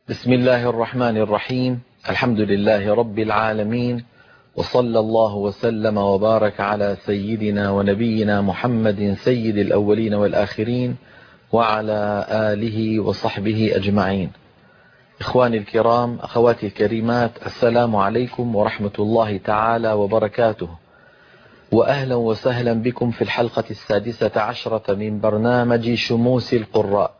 بسم الله الرحمن الرحيم. الحمد لله رب العالمين، وصلى الله وسلم وبارك على سيدنا ونبينا محمد سيد الأولين والآخرين وعلى آله وصحبه أجمعين. إخواني الكرام، أخواتي الكريمات، السلام عليكم ورحمة الله تعالى وبركاته، وأهلا وسهلا بكم في الحلقة 16 من برنامج شموس القراء.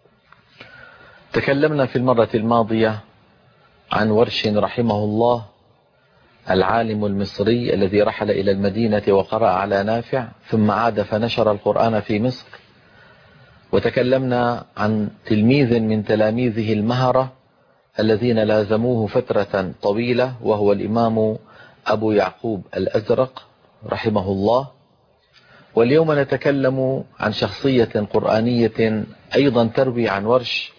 تكلمنا في المرة الماضية عن ورش رحمه الله، العالم المصري الذي رحل إلى المدينة وقرأ على نافع ثم عاد فنشر القرآن في مصر. وتكلمنا عن تلميذ من تلاميذه المهرة الذين لازموه فترة طويلة، وهو الإمام أبو يعقوب الأزرق رحمه الله. واليوم نتكلم عن شخصية قرآنية أيضا تروي عن ورش،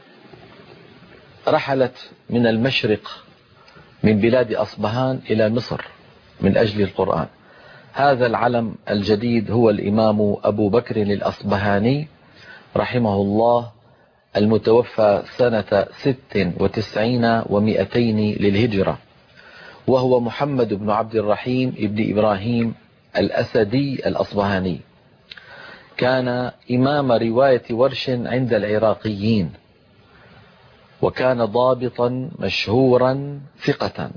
رحلت من المشرق من بلاد أصبهان إلى مصر من أجل القرآن. هذا العلم الجديد هو الإمام أبو بكر الأصبهاني رحمه الله، المتوفى سنة 96 و200 للهجرة، وهو محمد بن عبد الرحيم ابن إبراهيم الأسدي الأصبهاني. كان إمام رواية ورش عند العراقيين، وكان ضابطا مشهورا ثقة.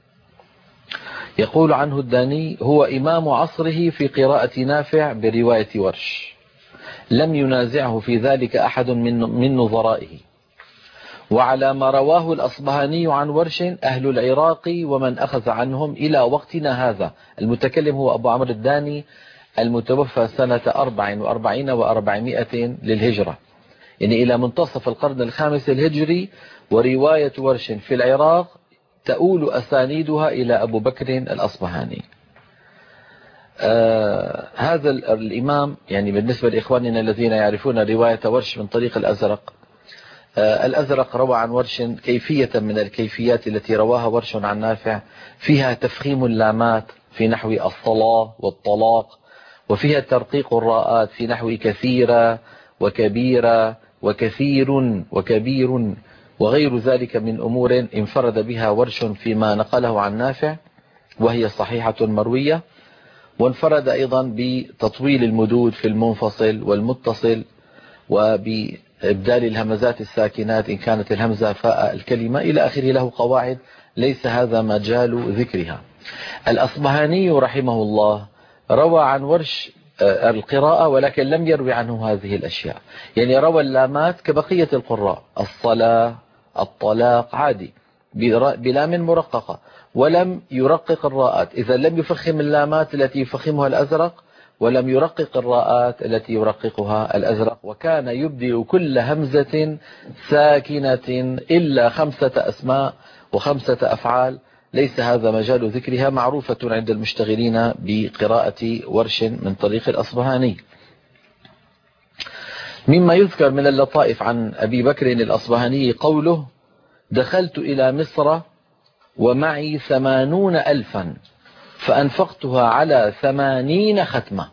يقول عنه الداني: هو إمام عصره في قراءة نافع برواية ورش، لم ينازعه في ذلك أحد من نظرائه. وعلى ما رواه الأصبهاني عن ورش أهل العراق ومن أخذ عنهم إلى وقتنا هذا. المتكلم هو أبو عمرو الداني، المتوفى سنة 44 و400 للهجرة، يعني إلى منتصف القرن الخامس الهجري. ورواية ورش في العراق تؤول أسانيدها إلى أبو بكر الأصبهاني. هذا الإمام، يعني بالنسبة لإخواننا الذين يعرفون رواية ورش من طريق الأزرق، الأزرق روى عن ورش كيفية من الكيفيات التي رواها ورش عن نافع، فيها تفخيم اللامات في نحو الصلاة والطلاق، وفيها ترقيق الراءات في نحو كثيرة وكبيرة وكثير وكبير وغير ذلك من أمور انفرد بها ورش فيما نقله عن نافع، وهي صحيحة مروية. وانفرد أيضا بتطويل المدود في المنفصل والمتصل، وبإبدال الهمزات الساكنات إن كانت الهمزة فاء الكلمة إلى آخره. له قواعد ليس هذا مجال ذكرها. الأصبهاني رحمه الله روى عن ورش القراءة، ولكن لم يروي عنه هذه الأشياء. يعني روى اللامات كبقية القراء، الصلاة الطلاق عادي بلام مرققة، ولم يرقق الراءات. إذا لم يفخم اللامات التي يفخمها الأزرق، ولم يرقق الراءات التي يرققها الأزرق. وكان يبدل كل همزة ساكنة إلا 5 أسماء و5 أفعال، ليس هذا مجال ذكرها، معروفة عند المشتغلين بقراءة ورش من طريق الأصبهاني. مما يذكر من اللطائف عن أبي بكر الأصبهاني قوله: دخلت إلى مصر ومعي 80,000 فأنفقتها على 80 ختمة.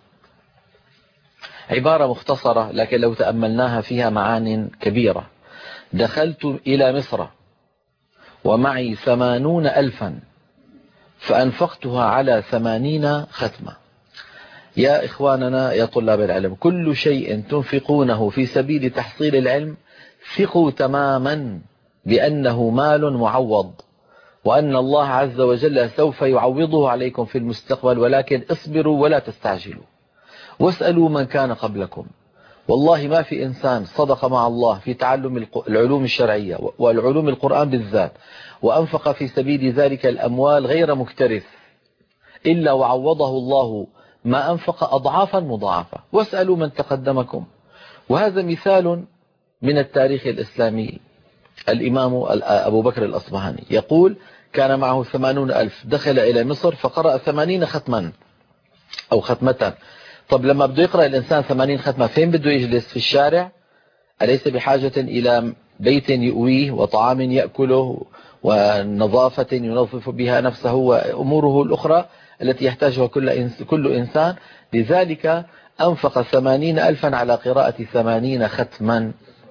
عبارة مختصرة، لكن لو تأملناها فيها معان كبيرة. دخلت إلى مصر ومعي 80,000 فأنفقتها على 80 ختمة. يا إخواننا يا طلاب العلم، كل شيء تنفقونه في سبيل تحصيل العلم ثقوا تماما بأنه مال معوض، وأن الله عز وجل سوف يعوضه عليكم في المستقبل، ولكن اصبروا ولا تستعجلوا، واسألوا من كان قبلكم. والله ما في إنسان صدق مع الله في تعلم العلوم الشرعية والعلوم القرآن بالذات، وأنفق في سبيل ذلك الأموال غير مكترث، إلا وعوضه الله ما أنفق أضعافا مضاعفة. واسألوا من تقدمكم. وهذا مثال من التاريخ الإسلامي. الإمام أبو بكر الأصبهاني يقول: كان معه 80,000، دخل إلى مصر فقرأ 80 ختما أو ختمة. طب لما بده يقرأ الإنسان 80 ختمة، فين بده يجلس؟ في الشارع؟ أليس بحاجة إلى بيت يؤويه وطعام يأكله ونظافة ينظف بها نفسه وأموره الأخرى التي يحتاجها كل إنسان؟ لذلك أنفق 80,000 على قراءة 80 ختما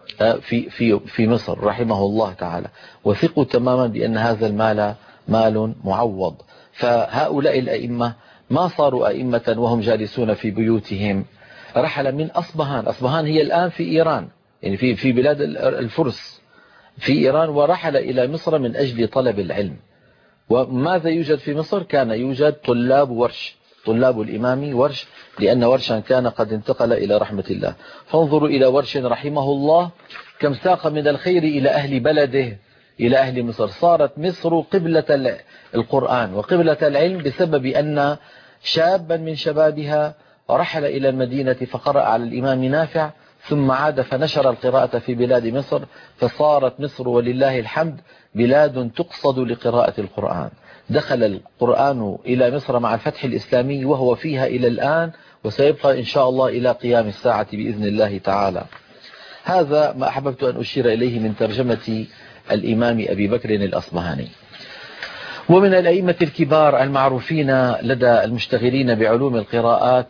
في مصر رحمه الله تعالى، وثقوا تماما بأن هذا المال مال معوض. فهؤلاء الأئمة ما صاروا أئمة وهم جالسون في بيوتهم، رحل من أصبهان. أصبهان هي الآن في إيران، يعني في بلاد الفرس في إيران، ورحل إلى مصر من أجل طلب العلم. وماذا يوجد في مصر؟ كان يوجد طلاب ورش، طلاب الإمام ورش، لأن ورشا كان قد انتقل إلى رحمة الله. فانظروا إلى ورش رحمه الله كم ساق من الخير إلى أهل بلده، إلى أهل مصر. صارت مصر قبلة القرآن وقبلة العلم بسبب أن شابا من شبابها رحل إلى المدينة فقرأ على الإمام نافع، ثم عاد فنشر القراءة في بلاد مصر، فصارت مصر ولله الحمد بلاد تقصد لقراءة القرآن. دخل القرآن إلى مصر مع الفتح الإسلامي وهو فيها إلى الآن، وسيبقى إن شاء الله إلى قيام الساعة بإذن الله تعالى. هذا ما أحببت أن أشير إليه من ترجمة الإمام أبي بكر الأصبهاني. ومن الأئمة الكبار المعروفين لدى المشتغلين بعلوم القراءات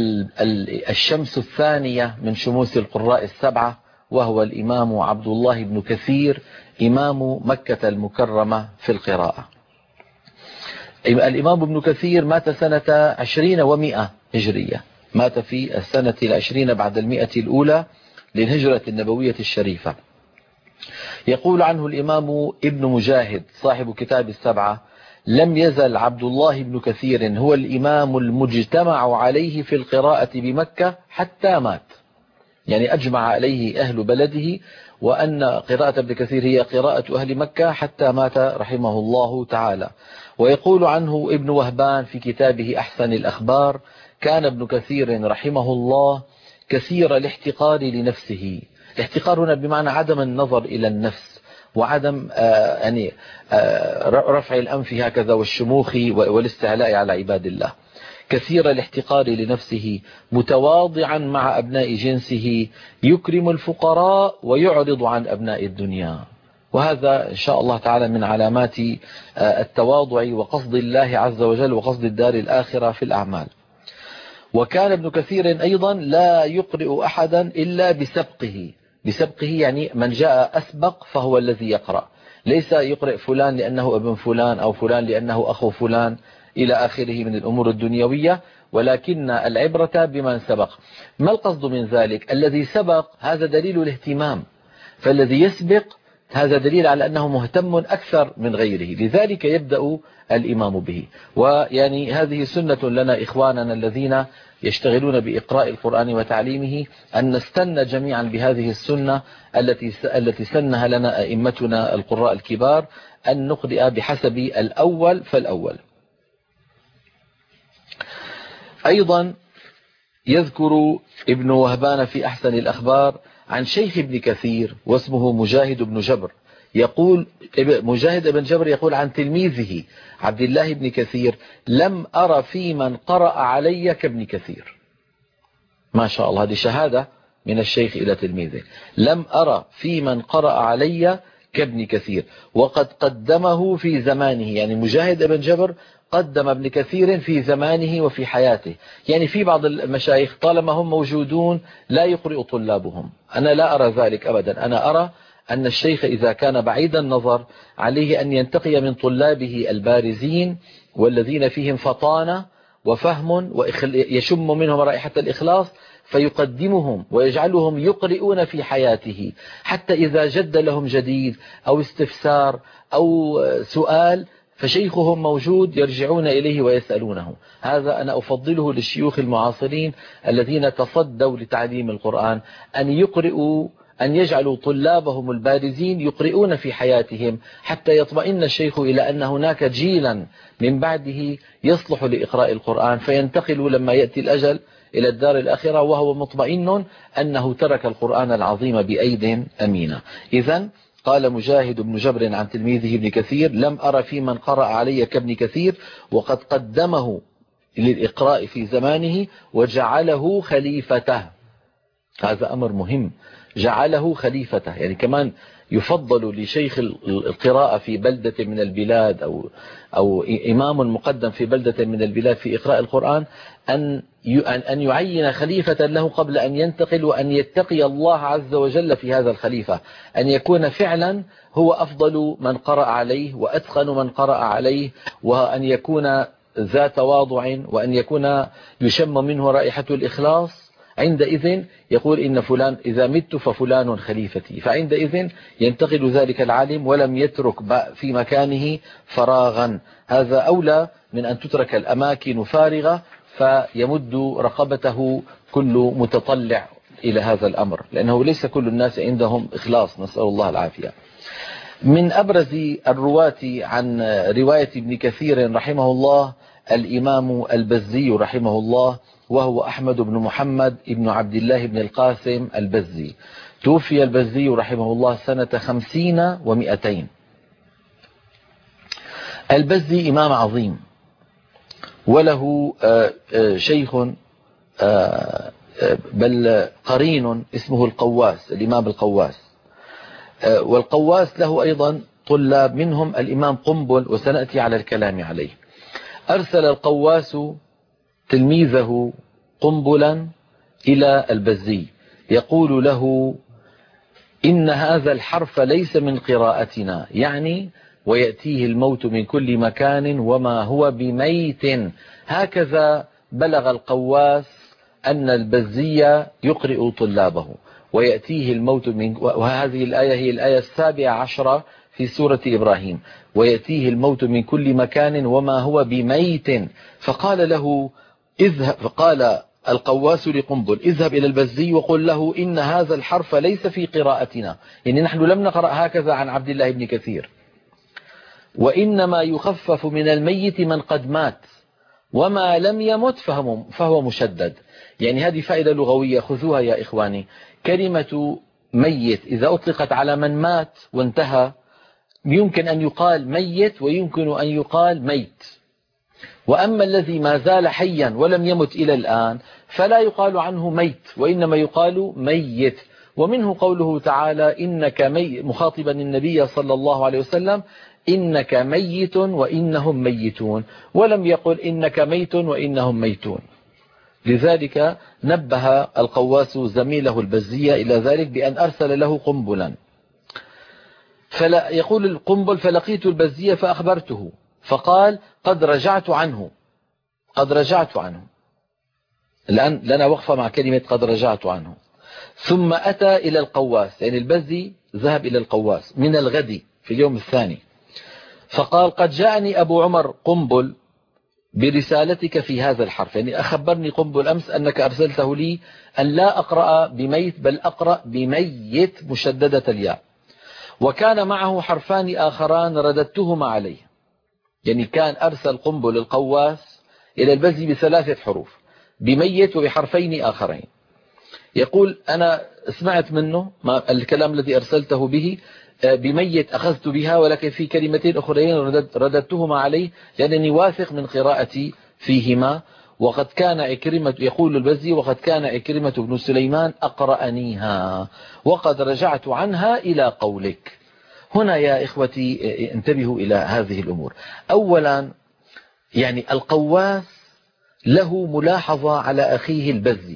الشمس الثانية من شموس القراء السبعة، وهو الإمام عبد الله بن كثير، إمام مكة المكرمة في القراءة. الإمام ابن كثير مات سنة 20 و100 هجرية، مات في السنة 20 بعد 100 الأولى للهجرة النبوية الشريفة. يقول عنه الإمام ابن مجاهد صاحب كتاب السبعة: لم يزل عبد الله بن كثير هو الإمام المجتمع عليه في القراءة بمكة حتى مات، يعني أجمع عليه أهل بلده، وأن قراءة ابن كثير هي قراءة أهل مكة حتى مات رحمه الله تعالى. ويقول عنه ابن وهبان في كتابه أحسن الأخبار: كان ابن كثير رحمه الله كثير الاحتقار لنفسه. الاحتقار هنا بمعنى عدم النظر إلى النفس، وعدم رفع الأنف هكذا والشموخ والاستعلاء على عباد الله. كثير الاحتقار لنفسه، متواضعا مع أبناء جنسه، يكرم الفقراء ويعرض عن أبناء الدنيا. وهذا إن شاء الله تعالى من علامات التواضع وقصد الله عز وجل وقصد الدار الآخرة في الأعمال. وكان ابن كثير أيضا لا يقرئ أحدا إلا بسبقه. بسبقه يعني من جاء أسبق فهو الذي يقرأ، ليس يقرئ فلان لأنه ابن فلان أو فلان لأنه أخو فلان إلى آخره من الأمور الدنيوية، ولكن العبرة بمن سبق. ما القصد من ذلك؟ الذي سبق هذا دليل الاهتمام، فالذي يسبق هذا دليل على أنه مهتم أكثر من غيره، لذلك يبدأ الإمام به. ويعني هذه سنة لنا إخواننا الذين يشتغلون بإقراء القرآن وتعليمه، أن نستنى جميعا بهذه السنة التي سنها لنا أئمتنا القراء الكبار، أن نقرأ بحسب الأول فالأول. أيضا يذكر ابن وهبان في أحسن الأخبار عن شيخ ابن كثير واسمه مجاهد بن جبر. يقول مجاهد بن جبر يقول عن تلميذه عبد الله بن كثير: لم أرى في من قرأ علي كابن كثير. ما شاء الله، هذه شهادة من الشيخ إلى تلميذه. لم أرى في من قرأ علي كابن كثير، وقد قدمه في زمانه. يعني مجاهد بن جبر قدم ابن كثير في زمانه وفي حياته. يعني في بعض المشايخ طالما هم موجودون لا يقرئ طلابهم، أنا لا أرى ذلك أبدا. أنا أرى أن الشيخ إذا كان بعيد النظر عليه أن ينتقي من طلابه البارزين والذين فيهم فطانة وفهم ويشم منهم رائحة الإخلاص، فيقدمهم ويجعلهم يقرؤون في حياته، حتى إذا جد لهم جديد أو استفسار أو سؤال فشيخهم موجود يرجعون إليه ويسألونه. هذا أنا أفضله للشيوخ المعاصرين الذين تصدوا لتعليم القرآن، أن يجعلوا طلابهم البارزين يقرؤون في حياتهم، حتى يطمئن الشيخ إلى أن هناك جيلا من بعده يصلح لإقراء القرآن، فينتقل لما يأتي الأجل إلى الدار الآخرة وهو مطمئن أنه ترك القرآن العظيم بأيد أمينة. إذن قال مجاهد بن جبر عن تلميذه ابن كثير: لم أرى في من قرأ علي كابن كثير، وقد قدمه للإقراء في زمانه وجعله خليفته. هذا أمر مهم، جعله خليفته، يعني كمان يفضل لشيخ القراءة في بلدة من البلاد أو إمام مقدم في بلدة من البلاد في إقراء القرآن أن يعين خليفة له قبل أن ينتقل، وأن يتقي الله عز وجل في هذا الخليفة، أن يكون فعلا هو أفضل من قرأ عليه وأتقن من قرأ عليه، وأن يكون ذا تواضع، وأن يكون يشم منه رائحة الإخلاص. عندئذ يقول إن فلان إذا مت ففلان خليفتي، فعندئذ ينتقل ذلك العالم ولم يترك في مكانه فراغا. هذا أولى من أن تترك الأماكن فارغة فيمد رقبته كل متطلع إلى هذا الأمر، لأنه ليس كل الناس عندهم إخلاص، نسأل الله العافية. من أبرز الرواة عن رواية ابن كثير رحمه الله الإمام البزي رحمه الله، وهو أحمد بن محمد بن عبد الله بن القاسم البزي. توفي البزي رحمه الله سنة 50 و200. البزي إمام عظيم، وله شيخ بل قرين اسمه القواس، الإمام القواس. والقواس له أيضا طلاب، منهم الإمام قنبل، وسنأتي على الكلام عليه. أرسل القواس تلميذه قنبلا إلى البزي يقول له إن هذا الحرف ليس من قراءتنا، يعني ويأتيه الموت من كل مكان وما هو بميت. هكذا بلغ القواس أن البزي يقرئ طلابه، ويأتيه الموت من، وهذه الآية هي الآية 17 في سورة إبراهيم، ويأتيه الموت من كل مكان وما هو بميت. فقال له اذهب، فقال القواس لقنبل اذهب إلى البزي وقل له إن هذا الحرف ليس في قراءتنا، يعني نحن لم نقرأ هكذا عن عبد الله بن كثير، وإنما يخفف من الميت من قد مات، وما لم يمت فهو مشدد. يعني هذه فائدة لغوية خذوها يا إخواني. كلمة ميت إذا أطلقت على من مات وانتهى يمكن أن يقال ميت ويمكن أن يقال ميت، وأما الذي ما زال حيا ولم يمت إلى الآن فلا يقال عنه ميت، وإنما يقال ميت. ومنه قوله تعالى إنك ميت، مخاطبا النبي صلى الله عليه وسلم إنك ميت وإنهم ميتون، ولم يقل إنك ميت وإنهم ميتون. لذلك نبه القواس زميله البزية إلى ذلك بأن أرسل له قنبلا. يقول القنبل فلقيت البزية فأخبرته فقال قد رجعت عنه. الآن لنا وقفة مع كلمة قد رجعت عنه. ثم أتى إلى القواس، يعني البزي ذهب إلى القواس من الغد في اليوم الثاني، فقال قد جاءني أبو عمر قنبل برسالتك في هذا الحرف، يعني أخبرني قنبل أمس أنك أرسلته لي أن لا أقرأ بميت بل أقرأ بميت مشددة الياء، وكان معه حرفان آخران رددتهما عليه. يعني كان أرسل قنبل القواس إلى البزي ب3 حروف، بميت وبحرفين آخرين. يقول أنا سمعت منه الكلام الذي أرسلته به، بميت أخذت بها، ولكن في كلمتين أخرين رددتهما عليه لأنني واثق من قراءتي فيهما. وقد كان عكرمة، يقول البزي وقد كان عكرمة بن سليمان أقرأنيها وقد رجعت عنها إلى قولك. هنا يا إخوتي انتبهوا إلى هذه الأمور. أولا يعني القواس له ملاحظة على أخيه البزي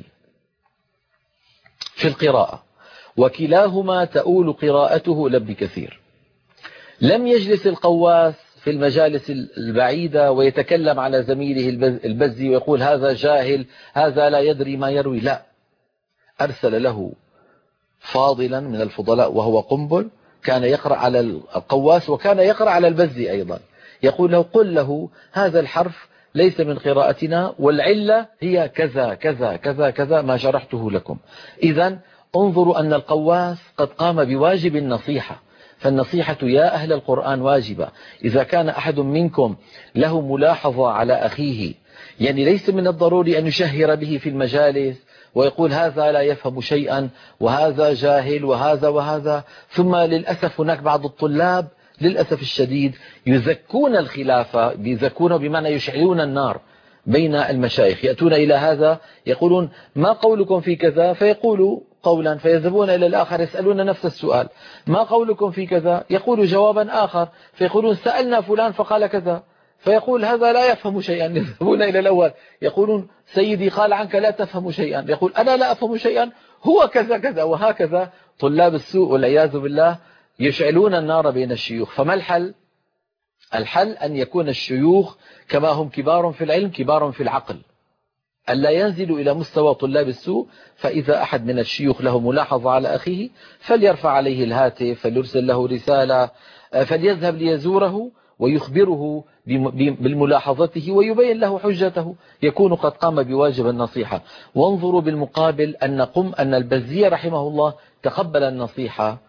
في القراءة، وكلاهما تؤول قراءته لابن كثير. لم يجلس القواس في المجالس البعيدة ويتكلم على زميله البزي ويقول هذا جاهل، هذا لا يدري ما يروي، لا، أرسل له فاضلا من الفضلاء وهو قنبل، كان يقرأ على القواس وكان يقرأ على البزي أيضا، يقول له قل له هذا الحرف ليس من قراءتنا والعلة هي كذا كذا كذا كذا ما شرحته لكم. إذن انظروا أن القواس قد قام بواجب النصيحة، فالنصيحة يا أهل القرآن واجبة. إذا كان أحد منكم له ملاحظة على أخيه، يعني ليس من الضروري أن يشهر به في المجالس ويقول هذا لا يفهم شيئا وهذا جاهل وهذا وهذا. ثم للأسف هناك بعض الطلاب للأسف الشديد يزكون الخلافة، يزكون بمعنى يشعلون النار بين المشايخ، يأتون إلى هذا يقولون ما قولكم في كذا، فيقولوا قولا، فيذهبون إلى الآخر يسألون نفس السؤال ما قولكم في كذا، يقول جوابا آخر، فيقولون سألنا فلان فقال كذا، فيقول هذا لا يفهم شيئا. يذهبون إلى الأول يقولون سيدي قال عنك لا تفهم شيئا، يقول أنا لا أفهم شيئا، هو كذا كذا. وهكذا طلاب السوء والعياذ بالله يشعلون النار بين الشيوخ. فما الحل؟ الحل أن يكون الشيوخ كما هم كبار في العلم كبار في العقل، ألا ينزلوا إلى مستوى طلاب السوء. فإذا أحد من الشيوخ له ملاحظة على أخيه فليرفع عليه الهاتف، فليرسل له رسالة، فليذهب ليزوره ويخبره بالملاحظته ويبين له حجته، يكون قد قام بواجب النصيحة. وانظروا بالمقابل أن البزي رحمه الله تقبل النصيحة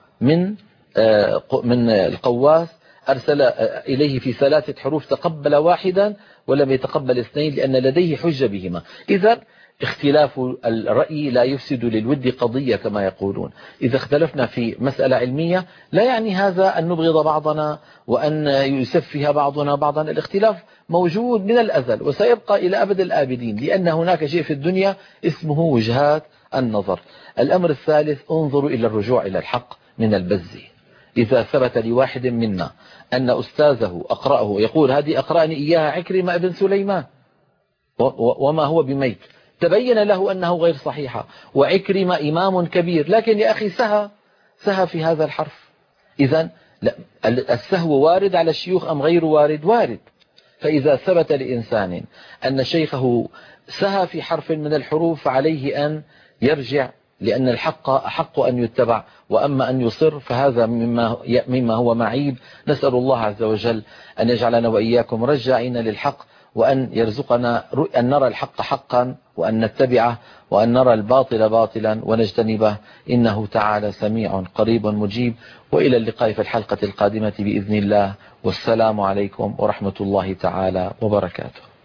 من القواس، أرسل إليه في 3 حروف، تقبل واحدا ولم يتقبل 2 لأن لديه حجة بهما. إذا اختلاف الرأي لا يفسد للود قضية كما يقولون. إذا اختلفنا في مسألة علمية لا يعني هذا أن نبغض بعضنا وأن يسفه بعضنا بعضا. الاختلاف موجود من الأزل وسيبقى إلى أبد الآبدين، لأن هناك شيء في الدنيا اسمه وجهات النظر. الأمر الثالث، انظروا إلى الرجوع إلى الحق من البزي. إذا ثبت لواحد منا أن أستاذه أقرأه يقول هذه أقرأني إياها عكرمة ابن سليمان وما هو بميت، تبين له أنه غير صحيحة، وعكرمة إمام كبير، لكن يا أخي سهى في هذا الحرف. إذن السهو وارد على الشيوخ أم غير وارد؟ وارد. فإذا ثبت لإنسان أن شيخه سهى في حرف من الحروف فعليه أن يرجع، لأن الحق أحق أن يتبع، وأما أن يصر فهذا مما هو معيب. نسأل الله عز وجل أن يجعلنا وإياكم رجعين للحق، وأن يرزقنا أن نرى الحق حقا وأن نتبعه، وأن نرى الباطل باطلا ونجتنبه، إنه تعالى سميع قريب مجيب. وإلى اللقاء في الحلقة القادمة بإذن الله، والسلام عليكم ورحمة الله تعالى وبركاته.